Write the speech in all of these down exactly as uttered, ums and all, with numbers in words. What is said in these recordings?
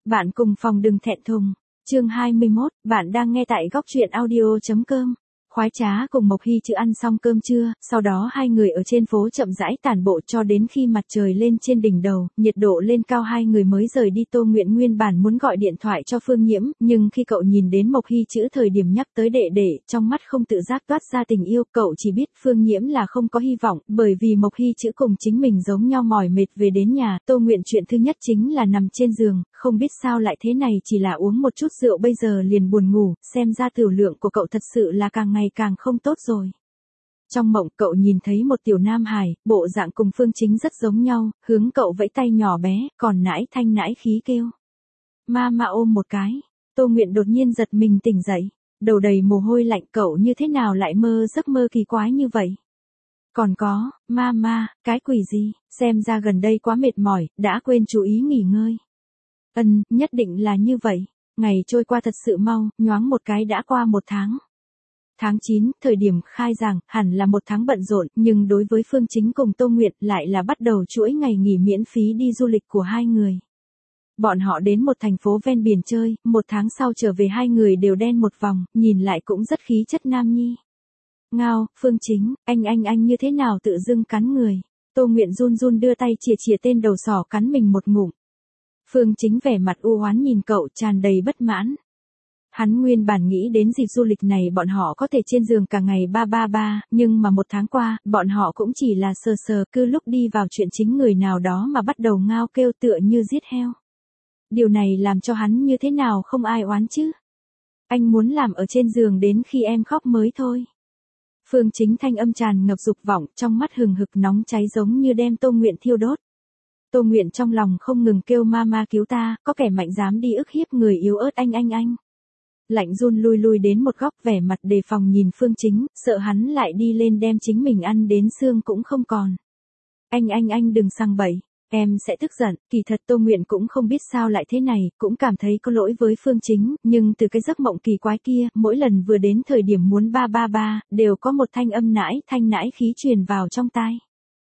Bạn cùng phòng đừng thẹn thùng. Chương hai mươi mốt, bạn đang nghe tại góc truyện audio chấm com. Khoái Trá cùng Mộc Hy Chữ ăn xong cơm trưa, sau đó hai người ở trên phố chậm rãi tản bộ cho đến khi mặt trời lên trên đỉnh đầu, nhiệt độ lên cao hai người mới rời đi. Tô Nguyện nguyên bản muốn gọi điện thoại cho Phương Nhiễm, nhưng khi cậu nhìn đến Mộc Hy Chữ thời điểm nhắc tới đệ đệ, trong mắt không tự giác toát ra tình yêu, cậu chỉ biết Phương Nhiễm là không có hy vọng, bởi vì Mộc Hy Chữ cùng chính mình giống nhau mỏi mệt về đến nhà. Tô Nguyện chuyện thứ nhất chính là nằm trên giường, không biết sao lại thế này, chỉ là uống một chút rượu bây giờ liền buồn ngủ, xem ra tiểu lượng của cậu thật sự là càng ngày càng không tốt rồi. Trong mộng cậu nhìn thấy một tiểu nam hài, bộ dạng cùng Phương Chính rất giống nhau, hướng cậu vẫy tay nhỏ bé, còn nãi thanh nãi khí kêu. Ma ma ôm một cái. Tô Nguyện đột nhiên giật mình tỉnh dậy, đầu đầy mồ hôi lạnh, cậu như thế nào lại mơ giấc mơ kỳ quái như vậy. Còn có, ma ma, cái quỷ gì, xem ra gần đây quá mệt mỏi, đã quên chú ý nghỉ ngơi. Ừm, nhất định là như vậy. Ngày trôi qua thật sự mau, nhoáng một cái đã qua một tháng. Tháng chín, thời điểm khai giảng, hẳn là một tháng bận rộn, nhưng đối với Phương Chính cùng Tô Nguyện lại là bắt đầu chuỗi ngày nghỉ miễn phí đi du lịch của hai người. Bọn họ đến một thành phố ven biển chơi, một tháng sau trở về hai người đều đen một vòng, nhìn lại cũng rất khí chất nam nhi. Ngao, Phương Chính, anh anh anh như thế nào tự dưng cắn người. Tô Nguyện run run đưa tay chìa chìa tên đầu sỏ cắn mình một ngụm. Phương Chính vẻ mặt u oán nhìn cậu, tràn đầy bất mãn. Hắn nguyên bản nghĩ đến dịp du lịch này bọn họ có thể trên giường cả ngày ba ba ba, nhưng mà một tháng qua, bọn họ cũng chỉ là sờ sờ, cứ lúc đi vào chuyện chính người nào đó mà bắt đầu ngao kêu tựa như giết heo. Điều này làm cho hắn như thế nào không ai oán chứ. Anh muốn làm ở trên giường đến khi em khóc mới thôi. Phương Chính thanh âm tràn ngập dục vọng, trong mắt hừng hực nóng cháy giống như đem Tô Nguyện thiêu đốt. Tô Nguyện trong lòng không ngừng kêu ma ma cứu ta, có kẻ mạnh dám đi ức hiếp người yếu ớt anh anh anh. Lạnh run lui lui đến một góc vẻ mặt đề phòng nhìn Phương Chính, sợ hắn lại đi lên đem chính mình ăn đến xương cũng không còn. Anh anh anh đừng sang bậy, em sẽ tức giận. Kỳ thật Tô Nguyện cũng không biết sao lại thế này, cũng cảm thấy có lỗi với Phương Chính, nhưng từ cái giấc mộng kỳ quái kia, mỗi lần vừa đến thời điểm muốn ba ba ba, đều có một thanh âm nãi thanh nãi khí truyền vào trong tai.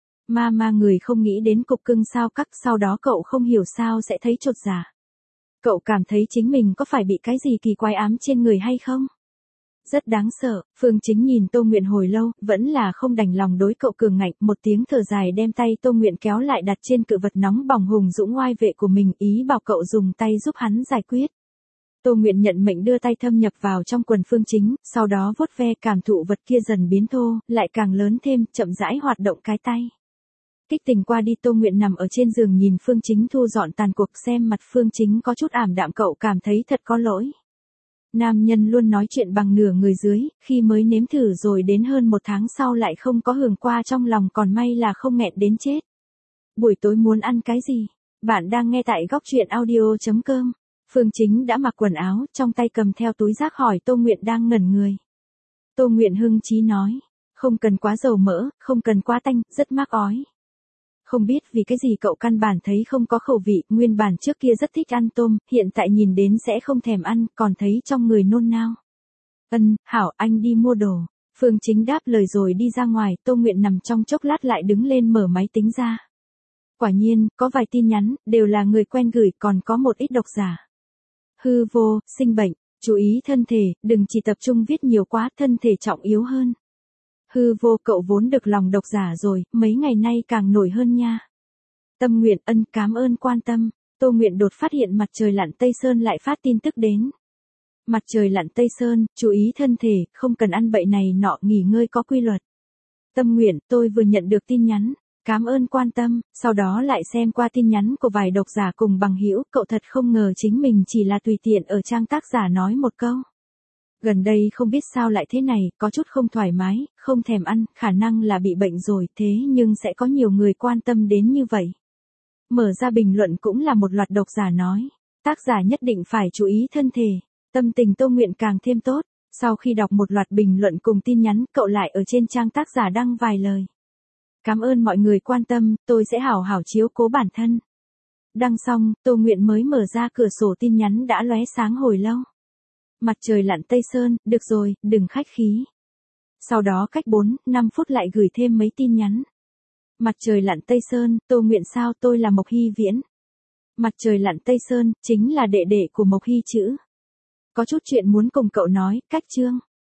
Ma ma người không nghĩ đến cục cưng sao cắt, sau đó cậu không hiểu sao sẽ thấy chột dạ. Cậu cảm thấy chính mình có phải bị cái gì kỳ quái ám trên người hay không? Rất đáng sợ. Phương Chính nhìn Tô Nguyện hồi lâu, vẫn là không đành lòng đối cậu cường ngạnh, một tiếng thở dài đem tay Tô Nguyện kéo lại đặt trên cự vật nóng bỏng hùng dũng oai vệ của mình, ý bảo cậu dùng tay giúp hắn giải quyết. Tô Nguyện nhận mệnh đưa tay thâm nhập vào trong quần Phương Chính, sau đó vuốt ve cảm thụ vật kia dần biến thô, lại càng lớn thêm, chậm rãi hoạt động cái tay. Kích tình qua đi Tô Nguyện nằm ở trên giường nhìn Phương Chính thu dọn tàn cuộc, xem mặt Phương Chính có chút ảm đạm, cậu cảm thấy thật có lỗi. Nam nhân luôn nói chuyện bằng nửa người dưới, khi mới nếm thử rồi đến hơn một tháng sau lại không có hưởng qua, trong lòng còn may là không nghẹn đến chết. Buổi tối muốn ăn cái gì? Bạn đang nghe tại góc truyện audio chấm com. Phương Chính đã mặc quần áo, trong tay cầm theo túi rác hỏi Tô Nguyện đang ngẩn người. Tô Nguyện hưng chí nói, không cần quá dầu mỡ, không cần quá tanh, rất mắc ói. Không biết vì cái gì cậu căn bản thấy không có khẩu vị, nguyên bản trước kia rất thích ăn tôm, hiện tại nhìn đến sẽ không thèm ăn, còn thấy trong người nôn nao. Ân, hảo, anh đi mua đồ. Phương Chính đáp lời rồi đi ra ngoài, Tô Nguyện nằm trong chốc lát lại đứng lên mở máy tính ra. Quả nhiên, có vài tin nhắn, đều là người quen gửi, còn có một ít độc giả. Hư vô, sinh bệnh, chú ý thân thể, đừng chỉ tập trung viết nhiều quá, thân thể trọng yếu hơn. Hư vô, cậu vốn được lòng độc giả rồi, mấy ngày nay càng nổi hơn nha. Tâm Nguyện, ân, cảm ơn quan tâm. Tô Nguyện đột phát hiện mặt trời lặn Tây Sơn lại phát tin tức đến. Mặt trời lặn Tây Sơn, chú ý thân thể, không cần ăn bậy này nọ, nghỉ ngơi có quy luật. Tâm Nguyện, tôi vừa nhận được tin nhắn, cảm ơn quan tâm. Sau đó lại xem qua tin nhắn của vài độc giả cùng bằng hữu, cậu thật không ngờ chính mình chỉ là tùy tiện ở trang tác giả nói một câu. Gần đây không biết sao lại thế này, có chút không thoải mái, không thèm ăn, khả năng là bị bệnh rồi, thế nhưng sẽ có nhiều người quan tâm đến như vậy. Mở ra bình luận cũng là một loạt độc giả nói, tác giả nhất định phải chú ý thân thể. Tâm tình Tô Nguyện càng thêm tốt, sau khi đọc một loạt bình luận cùng tin nhắn, cậu lại ở trên trang tác giả đăng vài lời. Cảm ơn mọi người quan tâm, tôi sẽ hảo hảo chiếu cố bản thân. Đăng xong, Tô Nguyện mới mở ra cửa sổ tin nhắn đã lóe sáng hồi lâu. Mặt trời lặn Tây Sơn, được rồi, đừng khách khí. Sau đó cách bốn, năm phút lại gửi thêm mấy tin nhắn. Mặt trời lặn Tây Sơn, Tô Nguyện sao, tôi là Mộc Hy Viễn. Mặt trời lặn Tây Sơn, chính là đệ đệ của Mộc Hy chữ. Có chút chuyện muốn cùng cậu nói, cách chương.